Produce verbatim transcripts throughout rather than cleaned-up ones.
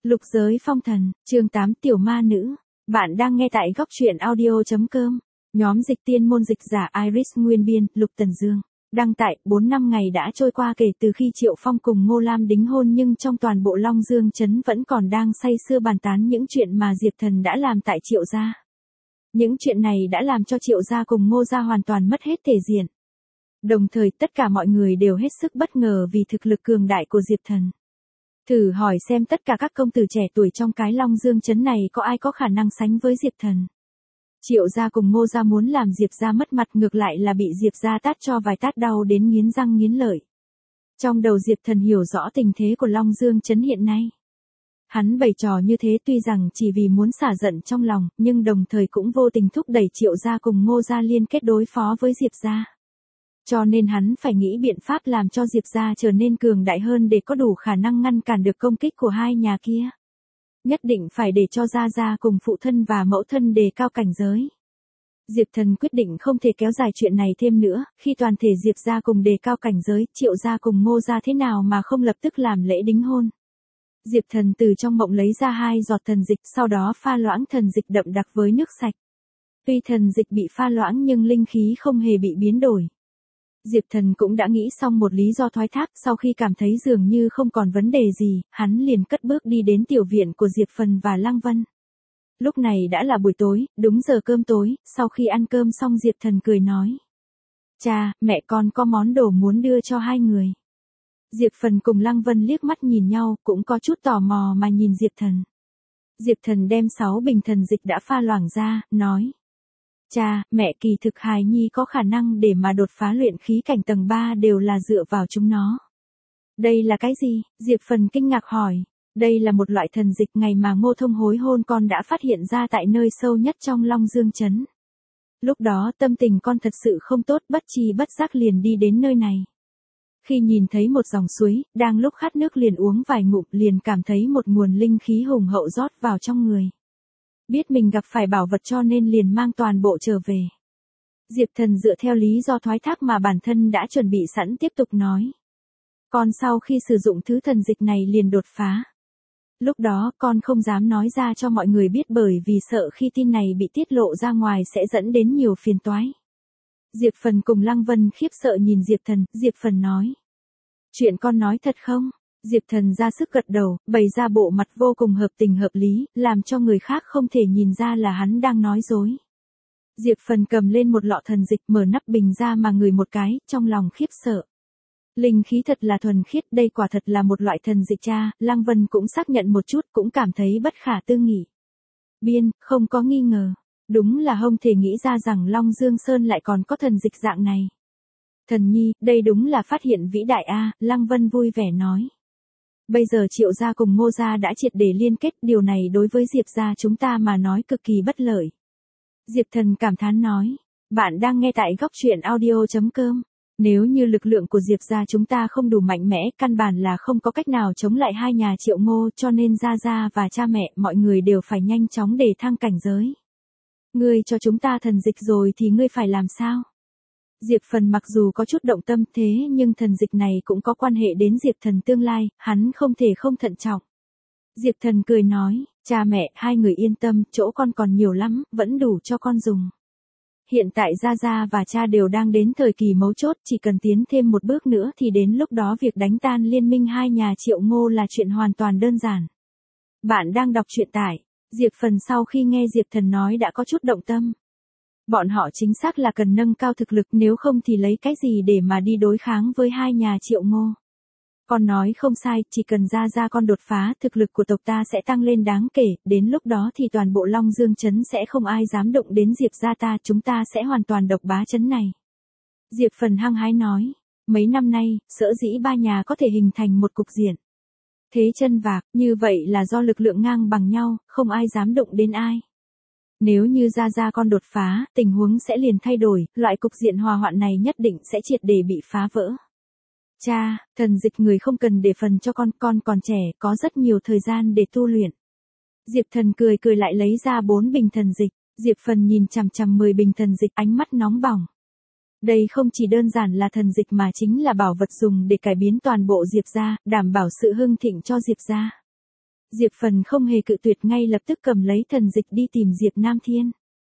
Lục giới phong thần, chương tám tiểu ma nữ. Bạn đang nghe tại góc truyện audio chấm com. Nhóm dịch tiên môn dịch giả Iris Nguyên Biên, Lục Tần Dương. Đăng tại, bốn năm ngày đã trôi qua kể từ khi Triệu Phong cùng Ngô Lam đính hôn, nhưng trong toàn bộ Long Dương Trấn vẫn còn đang say sưa bàn tán những chuyện mà Diệp Thần đã làm tại Triệu gia. Những chuyện này đã làm cho Triệu gia cùng Ngô gia hoàn toàn mất hết thể diện. Đồng thời tất cả mọi người đều hết sức bất ngờ vì thực lực cường đại của Diệp Thần. Thử hỏi xem tất cả các công tử trẻ tuổi trong cái Long Dương Trấn này có ai có khả năng sánh với Diệp Thần. Triệu gia cùng Ngô gia muốn làm Diệp gia mất mặt, ngược lại là bị Diệp gia tát cho vài tát đau đến nghiến răng nghiến lợi. Trong đầu Diệp Thần hiểu rõ tình thế của Long Dương Trấn hiện nay. Hắn bày trò như thế tuy rằng chỉ vì muốn xả giận trong lòng, nhưng đồng thời cũng vô tình thúc đẩy Triệu gia cùng Ngô gia liên kết đối phó với Diệp gia. Cho nên hắn phải nghĩ biện pháp làm cho Diệp gia trở nên cường đại hơn để có đủ khả năng ngăn cản được công kích của hai nhà kia. Nhất định phải để cho gia gia cùng phụ thân và mẫu thân đề cao cảnh giới. Diệp Thần quyết định không thể kéo dài chuyện này thêm nữa, khi toàn thể Diệp gia cùng đề cao cảnh giới, Triệu gia cùng Ngô gia thế nào mà không lập tức làm lễ đính hôn. Diệp Thần từ trong mộng lấy ra hai giọt thần dịch, sau đó pha loãng thần dịch đậm đặc với nước sạch. Tuy thần dịch bị pha loãng nhưng linh khí không hề bị biến đổi. Diệp Thần cũng đã nghĩ xong một lý do thoái thác, sau khi cảm thấy dường như không còn vấn đề gì, hắn liền cất bước đi đến tiểu viện của Diệp Phần và Lăng Vân. Lúc này đã là buổi tối, đúng giờ cơm tối, sau khi ăn cơm xong Diệp Thần cười nói. Cha, mẹ con có món đồ muốn đưa cho hai người. Diệp Phần cùng Lăng Vân liếc mắt nhìn nhau, cũng có chút tò mò mà nhìn Diệp Thần. Diệp Thần đem sáu bình thần dịch đã pha loãng ra, nói. Cha, mẹ, kỳ thực hài nhi có khả năng để mà đột phá luyện khí cảnh tầng ba đều là dựa vào chúng nó. Đây là cái gì? Diệp Phần kinh ngạc hỏi. Đây là một loại thần dịch ngày mà Ngô Thông hối hôn con đã phát hiện ra tại nơi sâu nhất trong Long Dương Trấn. Lúc đó tâm tình con thật sự không tốt, bất tri bất giác liền đi đến nơi này. Khi nhìn thấy một dòng suối, đang lúc khát nước liền uống vài ngụm, liền cảm thấy một nguồn linh khí hùng hậu rót vào trong người. Biết mình gặp phải bảo vật cho nên liền mang toàn bộ trở về. Diệp Thần dựa theo lý do thoái thác mà bản thân đã chuẩn bị sẵn tiếp tục nói. Con sau khi sử dụng thứ thần dịch này liền đột phá. Lúc đó con không dám nói ra cho mọi người biết bởi vì sợ khi tin này bị tiết lộ ra ngoài sẽ dẫn đến nhiều phiền toái. Diệp Phần cùng Lăng Vân khiếp sợ nhìn Diệp Thần, Diệp Phần nói. Chuyện con nói thật không? Diệp Thần ra sức gật đầu, bày ra bộ mặt vô cùng hợp tình hợp lý, làm cho người khác không thể nhìn ra là hắn đang nói dối. Diệp Phần cầm lên một lọ thần dịch, mở nắp bình ra mà ngửi một cái, trong lòng khiếp sợ. Linh khí thật là thuần khiết, đây quả thật là một loại thần dịch cha. Lăng Vân cũng xác nhận một chút, cũng cảm thấy bất khả tư nghị. Biên, không có nghi ngờ. Đúng là không thể nghĩ ra rằng Long Dương Sơn lại còn có thần dịch dạng này. Thần nhi, đây đúng là phát hiện vĩ đại a. Lăng Vân vui vẻ nói. Bây giờ Triệu gia cùng Ngô gia đã triệt để liên kết, điều này đối với Diệp gia chúng ta mà nói cực kỳ bất lợi. Diệp Thần cảm thán nói. Bạn đang nghe tại góc truyện audio chấm com. Nếu như lực lượng của Diệp gia chúng ta không đủ mạnh mẽ, căn bản là không có cách nào chống lại hai nhà Triệu Ngô, cho nên gia gia và cha mẹ mọi người đều phải nhanh chóng để thăng cảnh giới. Ngươi cho chúng ta thần dịch rồi thì ngươi phải làm sao? Diệp Phần mặc dù có chút động tâm thế nhưng thần dịch này cũng có quan hệ đến Diệp Thần tương lai, hắn không thể không thận trọng. Diệp Thần cười nói, cha mẹ, hai người yên tâm, chỗ con còn nhiều lắm, vẫn đủ cho con dùng. Hiện tại Gia Gia và cha đều đang đến thời kỳ mấu chốt, chỉ cần tiến thêm một bước nữa thì đến lúc đó việc đánh tan liên minh hai nhà Triệu Ngô là chuyện hoàn toàn đơn giản. Bạn đang đọc truyện tại, Diệp Phần sau khi nghe Diệp Thần nói đã có chút động tâm. Bọn họ chính xác là cần nâng cao thực lực, nếu không thì lấy cái gì để mà đi đối kháng với hai nhà Triệu Ngô. Con nói không sai, chỉ cần Gia Gia con đột phá, thực lực của tộc ta sẽ tăng lên đáng kể, đến lúc đó thì toàn bộ Long Dương Trấn sẽ không ai dám động đến Diệp gia ta, chúng ta sẽ hoàn toàn độc bá trấn này. Diệp Phần hăng hái nói, mấy năm nay, sở dĩ ba nhà có thể hình thành một cục diện. Thế chân vạc, như vậy là do lực lượng ngang bằng nhau, không ai dám động đến ai. Nếu như Gia Gia con đột phá, tình huống sẽ liền thay đổi, loại cục diện hòa hoạn này nhất định sẽ triệt để bị phá vỡ. Cha, thần dịch người không cần để phần cho con, con còn trẻ, có rất nhiều thời gian để tu luyện. Diệp Thần cười cười lại lấy ra bốn bình thần dịch, Diệp Phần nhìn chằm chằm mười bình thần dịch, ánh mắt nóng bỏng. Đây không chỉ đơn giản là thần dịch mà chính là bảo vật dùng để cải biến toàn bộ Diệp gia, đảm bảo sự hưng thịnh cho Diệp gia. Diệp Phần không hề cự tuyệt, ngay lập tức cầm lấy thần dịch đi tìm Diệp Nam Thiên.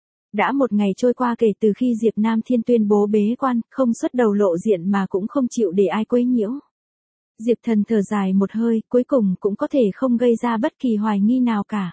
Đã một ngày trôi qua kể từ khi Diệp Nam Thiên tuyên bố bế quan, không xuất đầu lộ diện mà cũng không chịu để ai quấy nhiễu. Diệp Thần thở dài một hơi, cuối cùng cũng có thể không gây ra bất kỳ hoài nghi nào cả.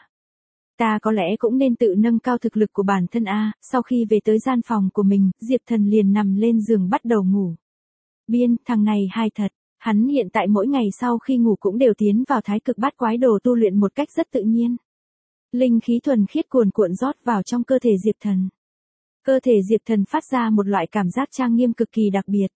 Ta có lẽ cũng nên tự nâng cao thực lực của bản thân a. Sau khi về tới gian phòng của mình, Diệp Thần liền nằm lên giường bắt đầu ngủ. Biên, thằng này hay thật. Hắn hiện tại mỗi ngày sau khi ngủ cũng đều tiến vào thái cực bát quái đồ tu luyện một cách rất tự nhiên. Linh khí thuần khiết cuồn cuộn rót vào trong cơ thể Diệp Thần. Cơ thể Diệp Thần phát ra một loại cảm giác trang nghiêm cực kỳ đặc biệt.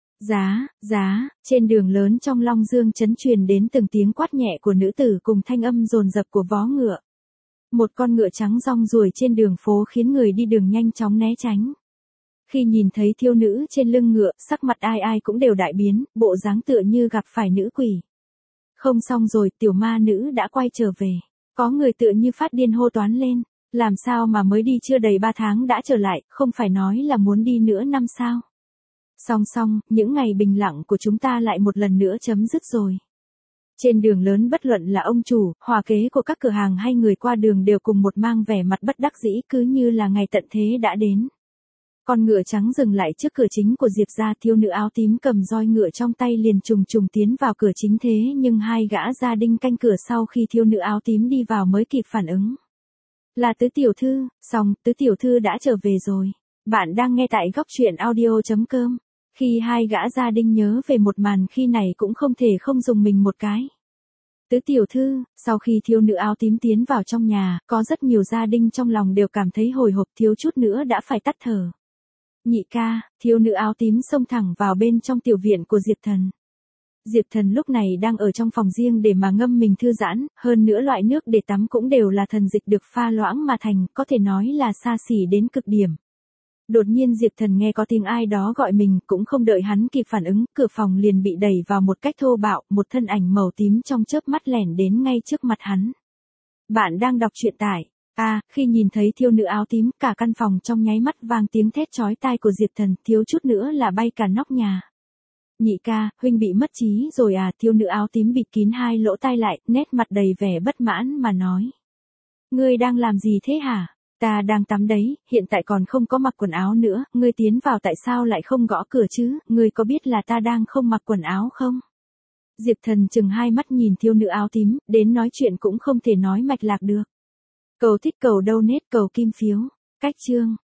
Giá, giá, trên đường lớn trong Long Dương trấn truyền đến từng tiếng quát nhẹ của nữ tử cùng thanh âm dồn dập của vó ngựa. Một con ngựa trắng rong ruổi trên đường phố khiến người đi đường nhanh chóng né tránh. Khi nhìn thấy thiếu nữ trên lưng ngựa, sắc mặt ai ai cũng đều đại biến, bộ dáng tựa như gặp phải nữ quỷ. Không xong rồi, tiểu ma nữ đã quay trở về. Có người tựa như phát điên hô toán lên. Làm sao mà mới đi chưa đầy ba tháng đã trở lại, không phải nói là muốn đi nữa năm sao? Song song, những ngày bình lặng của chúng ta lại một lần nữa chấm dứt rồi. Trên đường lớn bất luận là ông chủ, hòa kế của các cửa hàng hay người qua đường đều cùng một mang vẻ mặt bất đắc dĩ, cứ như là ngày tận thế đã đến. Con ngựa trắng dừng lại trước cửa chính của Diệp gia, thiếu nữ áo tím cầm roi ngựa trong tay liền trùng trùng tiến vào cửa chính, thế nhưng hai gã gia đình canh cửa sau khi thiếu nữ áo tím đi vào mới kịp phản ứng. Là Tứ tiểu thư, xong, Tứ tiểu thư đã trở về rồi. Bạn đang nghe tại góc truyện audio chấm com. Khi hai gã gia đình nhớ về một màn khi này cũng không thể không dùng mình một cái. Tứ tiểu thư, sau khi thiếu nữ áo tím tiến vào trong nhà, có rất nhiều gia đình trong lòng đều cảm thấy hồi hộp, thiếu chút nữa đã phải tắt thở. Nhị ca, thiếu nữ áo tím xông thẳng vào bên trong tiểu viện của Diệp Thần. Diệp Thần lúc này đang ở trong phòng riêng để mà ngâm mình thư giãn, hơn nữa loại nước để tắm cũng đều là thần dịch được pha loãng mà thành, có thể nói là xa xỉ đến cực điểm. Đột nhiên Diệp Thần nghe có tiếng ai đó gọi mình, cũng không đợi hắn kịp phản ứng, cửa phòng liền bị đẩy vào một cách thô bạo, một thân ảnh màu tím trong chớp mắt lẻn đến ngay trước mặt hắn. Bạn đang đọc truyện tải. À, khi nhìn thấy thiếu nữ áo tím, cả căn phòng trong nháy mắt vang tiếng thét chói tai của Diệp Thần, thiếu chút nữa là bay cả nóc nhà. Nhị ca, huynh bị mất trí rồi à? Thiếu nữ áo tím bịt kín hai lỗ tai lại, nét mặt đầy vẻ bất mãn mà nói. Ngươi đang làm gì thế hả? Ta đang tắm đấy, hiện tại còn không có mặc quần áo nữa, ngươi tiến vào tại sao lại không gõ cửa chứ, ngươi có biết là ta đang không mặc quần áo không? Diệp Thần chừng hai mắt nhìn thiếu nữ áo tím, đến nói chuyện cũng không thể nói mạch lạc được. Cầu thích cầu donate cầu kim phiếu. Cách chương.